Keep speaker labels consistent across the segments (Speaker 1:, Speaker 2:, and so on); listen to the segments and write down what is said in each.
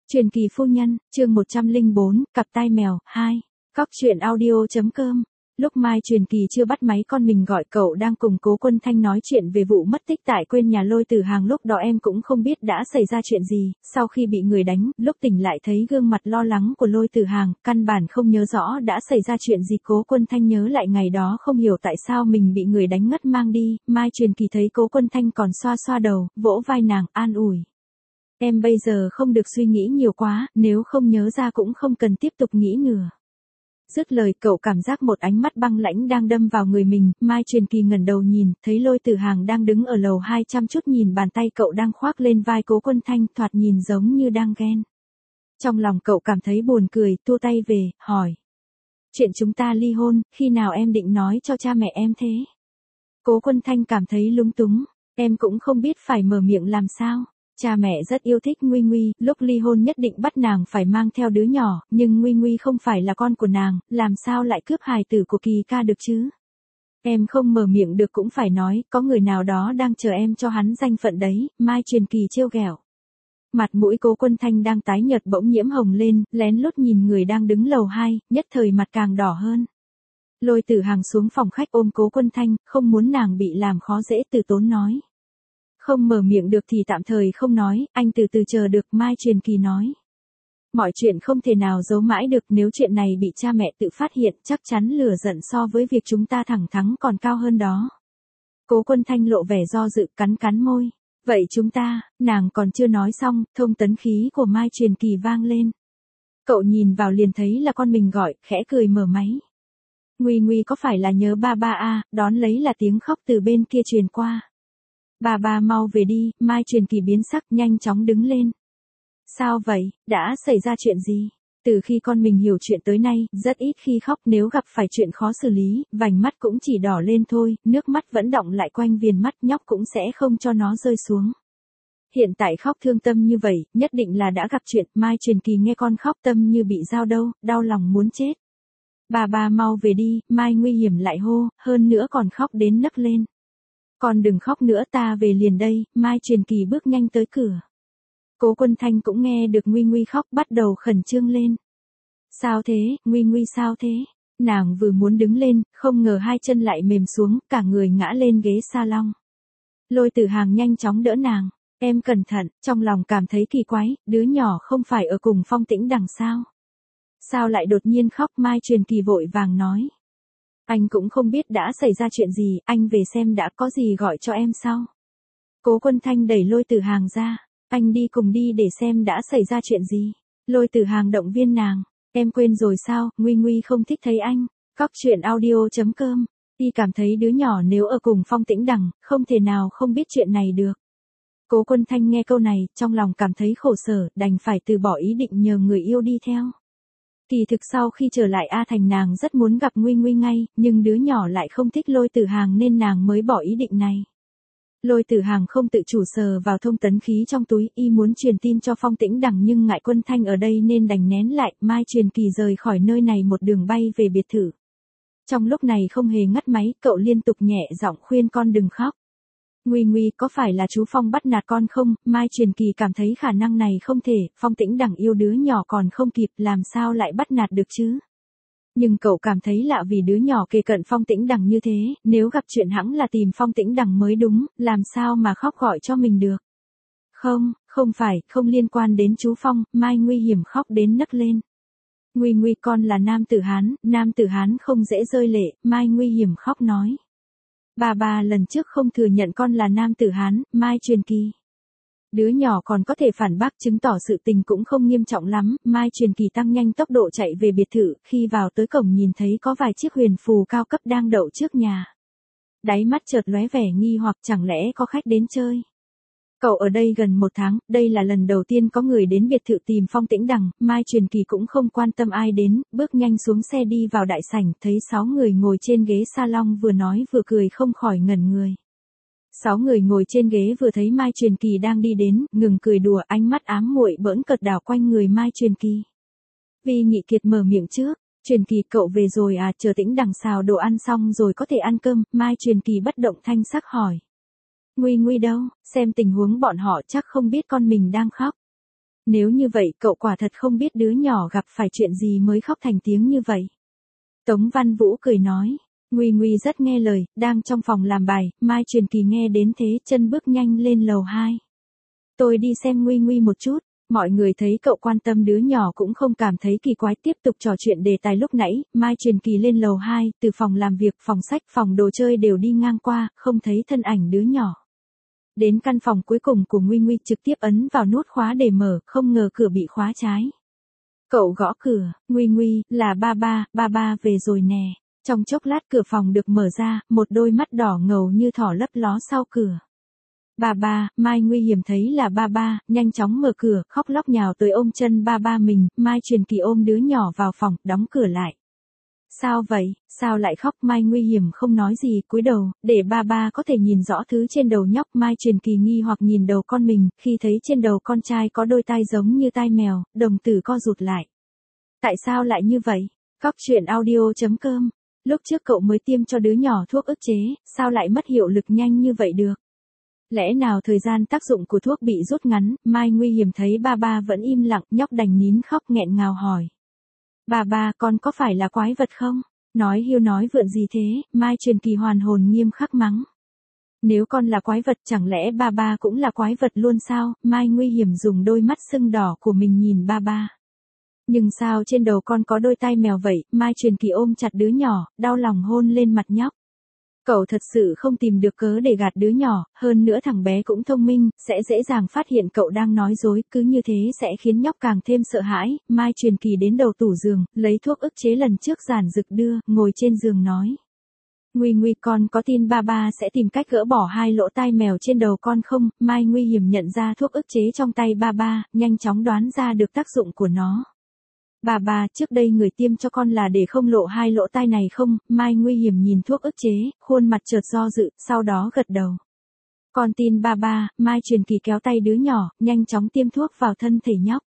Speaker 1: Truyền kỳ phu nhân, chương 104, cặp tai mèo, 2. Cóc truyện audio.com. Lúc Mai Truyền Kỳ chưa bắt máy con mình gọi cậu đang cùng Cố Quân Thanh nói chuyện về vụ mất tích tại quên nhà Lôi Tử Hàng, lúc đó em cũng không biết đã xảy ra chuyện gì, sau khi bị người đánh, lúc tỉnh lại thấy gương mặt lo lắng của Lôi Tử Hàng, căn bản không nhớ rõ đã xảy ra chuyện gì. Cố Quân Thanh nhớ lại ngày đó không hiểu tại sao mình bị người đánh ngất mang đi, Mai Truyền Kỳ thấy Cố Quân Thanh còn xoa xoa đầu, vỗ vai nàng, an ủi. Em bây giờ không được suy nghĩ nhiều quá, nếu không nhớ ra cũng không cần tiếp tục nghĩ nữa. Dứt lời cậu cảm giác một ánh mắt băng lãnh đang đâm vào người mình, Mai Truyền Kỳ ngẩng đầu nhìn, thấy Lôi Tử Hàng đang đứng ở lầu 2 chăm chút nhìn bàn tay cậu đang khoác lên vai Cố Quân Thanh, thoạt nhìn giống như đang ghen. Trong lòng cậu cảm thấy buồn cười, tua tay về, hỏi. Chuyện chúng ta ly hôn, khi nào em định nói cho cha mẹ em thế? Cố Quân Thanh cảm thấy lúng túng, em cũng không biết phải mở miệng làm sao. Cha mẹ rất yêu thích Nguy Nguy, lúc ly hôn nhất định bắt nàng phải mang theo đứa nhỏ, nhưng Nguy Nguy không phải là con của nàng, làm sao lại cướp hài tử của Kỳ ca được chứ? Em không mở miệng được cũng phải nói, có người nào đó đang chờ em cho hắn danh phận đấy, Mai Truyền Kỳ trêu ghẹo. Mặt mũi Cố Quân Thanh đang tái nhợt bỗng nhiễm hồng lên, lén lút nhìn người đang đứng lầu 2, nhất thời mặt càng đỏ hơn. Lôi Tử Hàng xuống phòng khách ôm Cố Quân Thanh, không muốn nàng bị làm khó dễ, từ tốn nói. Không mở miệng được thì tạm thời không nói, anh từ từ chờ được, Mai Truyền Kỳ nói. Mọi chuyện không thể nào giấu mãi được, nếu chuyện này bị cha mẹ tự phát hiện, chắc chắn lửa giận so với việc chúng ta thẳng thắn còn cao hơn đó. Cố Quân Thanh lộ vẻ do dự, cắn cắn môi. Vậy chúng ta, nàng còn chưa nói xong, thông tấn khí của Mai Truyền Kỳ vang lên. Cậu nhìn vào liền thấy là con mình gọi, khẽ cười mở máy. Nguy Nguy có phải là nhớ ba ba à, đón lấy là tiếng khóc từ bên kia truyền qua. Bà mau về đi, Mai Truyền Kỳ biến sắc nhanh chóng đứng lên. Sao vậy, đã xảy ra chuyện gì? Từ khi con mình hiểu chuyện tới nay, rất ít khi khóc, nếu gặp phải chuyện khó xử lý, vành mắt cũng chỉ đỏ lên thôi, nước mắt vẫn đọng lại quanh viền mắt, nhóc cũng sẽ không cho nó rơi xuống. Hiện tại khóc thương tâm như vậy, nhất định là đã gặp chuyện, Mai Truyền Kỳ nghe con khóc tâm như bị dao đâu, đau lòng muốn chết. Bà mau về đi, Mai nguy hiểm lại hô, hơn nữa còn khóc đến nấc lên. Con đừng khóc nữa, ta về liền đây, Mai Truyền Kỳ bước nhanh tới cửa. Cố Quân Thanh cũng nghe được Nguy Nguy khóc, bắt đầu khẩn trương lên. Sao thế, Nguy Nguy sao thế? Nàng vừa muốn đứng lên, không ngờ hai chân lại mềm xuống, cả người ngã lên ghế salon. Lôi Tử Hàng nhanh chóng đỡ nàng, em cẩn thận, trong lòng cảm thấy kỳ quái, đứa nhỏ không phải ở cùng Phong Tĩnh đằng sao? Sao lại đột nhiên khóc, Mai Truyền Kỳ vội vàng nói. Anh cũng không biết đã xảy ra chuyện gì, anh về xem đã, có gì gọi cho em sau. Cố Quân Thanh đẩy Lôi Tử Hàng ra, anh đi cùng đi để xem đã xảy ra chuyện gì. Lôi Tử Hàng động viên nàng, em quên rồi sao, Nguy Nguy không thích thấy anh. Cóc truyện audio.com. Y cảm thấy đứa nhỏ nếu ở cùng Phong Tĩnh đằng, không thể nào không biết chuyện này được. Cố Quân Thanh nghe câu này, trong lòng cảm thấy khổ sở, đành phải từ bỏ ý định nhờ người yêu đi theo. Kỳ thực sau khi trở lại A Thành nàng rất muốn gặp Nguy Nguy ngay, nhưng đứa nhỏ lại không thích Lôi Tử Hàng nên nàng mới bỏ ý định này. Lôi Tử Hàng không tự chủ sờ vào thông tấn khí trong túi, y muốn truyền tin cho Phong Tĩnh đằng nhưng ngại Quân Thanh ở đây nên đành nén lại, Mai Truyền Kỳ rời khỏi nơi này một đường bay về biệt thự. Trong lúc này không hề ngắt máy, cậu liên tục nhẹ giọng khuyên con đừng khóc. Nguy Nguy, có phải là chú Phong bắt nạt con không? Mai Truyền Kỳ cảm thấy khả năng này không thể, Phong Tĩnh đằng yêu đứa nhỏ còn không kịp, làm sao lại bắt nạt được chứ? Nhưng cậu cảm thấy lạ vì đứa nhỏ kề cận Phong Tĩnh đằng như thế, nếu gặp chuyện hẵng là tìm Phong Tĩnh đằng mới đúng, làm sao mà khóc gọi cho mình được? Không phải, không liên quan đến chú Phong, Mai nguy hiểm khóc đến nấc lên. Nguy Nguy, con là nam tử Hán không dễ rơi lệ, Mai nguy hiểm khóc nói. Bà lần trước không thừa nhận con là nam tử Hán, Mai Truyền Kỳ. Đứa nhỏ còn có thể phản bác, chứng tỏ sự tình cũng không nghiêm trọng lắm, Mai Truyền Kỳ tăng nhanh tốc độ chạy về biệt thự, khi vào tới cổng nhìn thấy có vài chiếc huyền phù cao cấp đang đậu trước nhà. Đáy mắt chợt lóe vẻ nghi hoặc, chẳng lẽ có khách đến chơi. Cậu ở đây gần 1 tháng, đây là lần đầu tiên có người đến biệt thự tìm Phong Tĩnh đằng, Mai Truyền Kỳ cũng không quan tâm ai đến, bước nhanh xuống xe đi vào đại sảnh, thấy 6 người ngồi trên ghế salon vừa nói vừa cười không khỏi ngẩn người. 6 người ngồi trên ghế vừa thấy Mai Truyền Kỳ đang đi đến, ngừng cười đùa, ánh mắt ám muội bỡn cợt đảo quanh người Mai Truyền Kỳ. Vi Nhị Kiệt mở miệng trước, Truyền Kỳ cậu về rồi à, chờ Tĩnh đằng xào đồ ăn xong rồi có thể ăn cơm, Mai Truyền Kỳ bất động thanh sắc hỏi. Nguy Nguy đâu, xem tình huống bọn họ chắc không biết con mình đang khóc. Nếu như vậy cậu quả thật không biết đứa nhỏ gặp phải chuyện gì mới khóc thành tiếng như vậy. Tống Văn Vũ cười nói. Nguy Nguy rất nghe lời, đang trong phòng làm bài, Mai Truyền Kỳ nghe đến thế chân bước nhanh lên lầu 2. Tôi đi xem Nguy Nguy một chút. Mọi người thấy cậu quan tâm đứa nhỏ cũng không cảm thấy kỳ quái, tiếp tục trò chuyện đề tài lúc nãy. Mai Truyền Kỳ lên lầu 2, từ phòng làm việc, phòng sách, phòng đồ chơi đều đi ngang qua, không thấy thân ảnh đứa nhỏ. Đến căn phòng cuối cùng của Nguy Nguy, trực tiếp ấn vào nút khóa để mở, không ngờ cửa bị khóa trái. Cậu gõ cửa. Nguy Nguy, là ba ba về rồi nè. Trong chốc lát cửa phòng được mở ra, một đôi mắt đỏ ngầu như thỏ lấp ló sau cửa. Ba, Mai Nguy Hiểm thấy là ba, nhanh chóng mở cửa, khóc lóc nhào tới ôm chân ba mình. Mai Truyền Kỳ ôm đứa nhỏ vào phòng, đóng cửa lại. Sao vậy, sao lại khóc? Mai Nguy Hiểm không nói gì, cúi đầu, để ba có thể nhìn rõ thứ trên đầu nhóc. Mai Truyền Kỳ nghi hoặc nhìn đầu con mình, khi thấy trên đầu con trai có đôi tai giống như tai mèo, đồng tử co rụt lại. Tại sao lại như vậy? Cóc truyện audio.com. Lúc trước cậu mới tiêm cho đứa nhỏ thuốc ức chế, sao lại mất hiệu lực nhanh như vậy được? Lẽ nào thời gian tác dụng của thuốc bị rút ngắn? Mai Nguy Hiểm thấy ba vẫn im lặng, nhóc đành nín khóc nghẹn ngào hỏi. Ba, con có phải là quái vật không? Nói hiêu nói vượn gì thế? Mai Truyền Kỳ hoàn hồn nghiêm khắc mắng. Nếu con là quái vật chẳng lẽ ba cũng là quái vật luôn sao? Mai Nguy Hiểm dùng đôi mắt sưng đỏ của mình nhìn ba. Nhưng sao trên đầu con có đôi tai mèo vậy? Mai Truyền Kỳ ôm chặt đứa nhỏ, đau lòng hôn lên mặt nhóc. Cậu thật sự không tìm được cớ để gạt đứa nhỏ, hơn nữa thằng bé cũng thông minh, sẽ dễ dàng phát hiện cậu đang nói dối, cứ như thế sẽ khiến nhóc càng thêm sợ hãi. Mai Truyền Kỳ đến đầu tủ giường, lấy thuốc ức chế lần trước giản dực đưa, ngồi trên giường nói. Nguy Nguy, con có tin ba sẽ tìm cách gỡ bỏ hai lỗ tai mèo trên đầu con không? Mai Nguy Hiểm nhận ra thuốc ức chế trong tay ba, nhanh chóng đoán ra được tác dụng của nó. Ba, trước đây người tiêm cho con là để không lộ hai lỗ tai này không? Mai Nguy Hiểm nhìn thuốc ức chế, khuôn mặt chợt do dự, sau đó gật đầu. Con tin ba, Mai Truyền Kỳ kéo tay đứa nhỏ, nhanh chóng tiêm thuốc vào thân thể nhóc.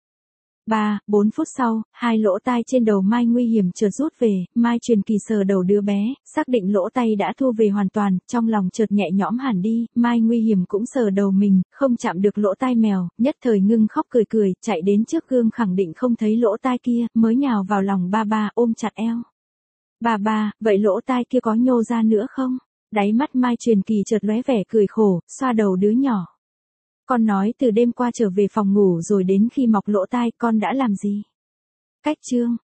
Speaker 1: 4 phút sau, hai lỗ tai trên đầu Mai Nguy Hiểm chợt rút về. Mai Truyền Kỳ sờ đầu đứa bé, xác định lỗ tai đã thu về hoàn toàn, trong lòng chợt nhẹ nhõm hẳn đi. Mai Nguy Hiểm cũng sờ đầu mình, không chạm được lỗ tai mèo, nhất thời ngưng khóc cười, chạy đến trước gương khẳng định không thấy lỗ tai kia, mới nhào vào lòng ba ôm chặt eo. Ba, vậy lỗ tai kia có nhô ra nữa không? Đáy mắt Mai Truyền Kỳ chợt lóe vẻ cười khổ, xoa đầu đứa nhỏ. Con nói từ đêm qua trở về phòng ngủ rồi đến khi mọc lỗ tai con đã làm gì? Cách chương.